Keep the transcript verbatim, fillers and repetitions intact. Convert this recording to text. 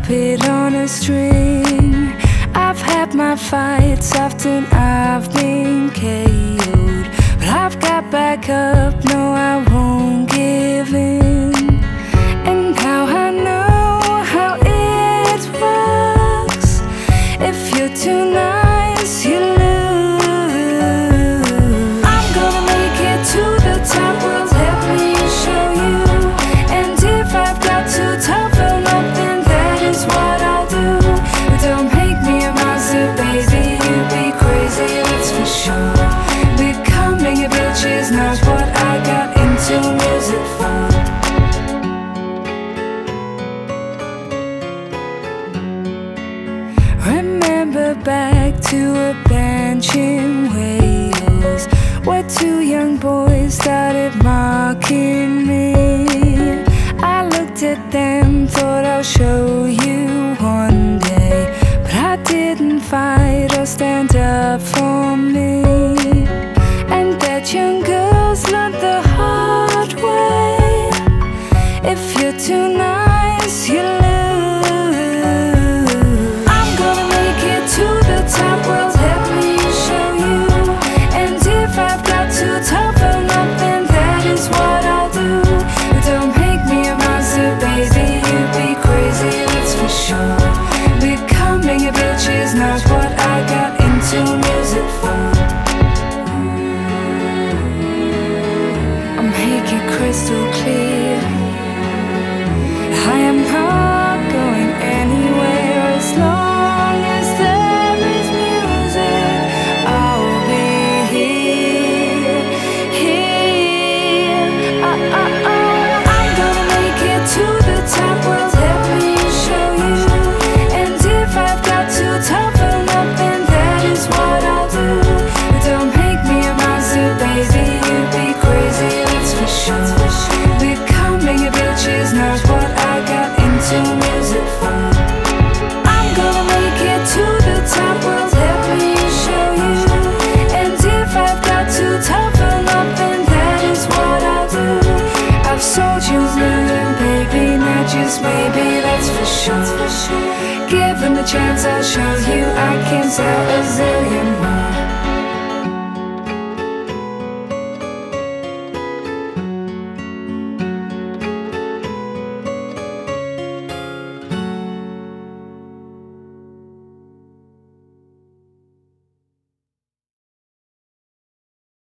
puppet on a string. I've had my fights, often I've been K O'd, but I've got back up, no I won't give in. And now I know how it works. If you're too nice, you lose. I'm gonna make it to the top, will let me show you. And if I've got to toughen up, then that is what I'll do. But don't make me a monster, baby, you'd be crazy, that's for sure. Becoming a bitch is not what I got into music for. Remember back to a bench in Wales, where two young boys started mocking me. I looked at them, thought I'll show you one day, but I didn't fight or stand up for me. And that young girls learned the hard way. If you're too nice, you lose. I'm gonna make it to the top, well let me show you. And if I've got to toughen up, then that is what I'll do. But don't make me a monster, baby, you'd be crazy, that's for sure. Becoming a bitch is not what I got into music for. I'll make it crystal clear, I am not going anywhere. As long as there is music, I'll be here, here. Oh, oh, oh. I'm gonna make it to the top, well let me show you. And if I've got to toughen up, then that is what I'll do. But don't make me a monster, baby, you'd be crazy, that's for sure. Becoming a bitch is not what I got into music for. I'm gonna make it to the top, well let me show you. And if I've got to toughen up, then that is what I'll do. I've sold you million, baby, not just maybe, that's for sure. Given the chance, I'll show you I can sell a zillion more.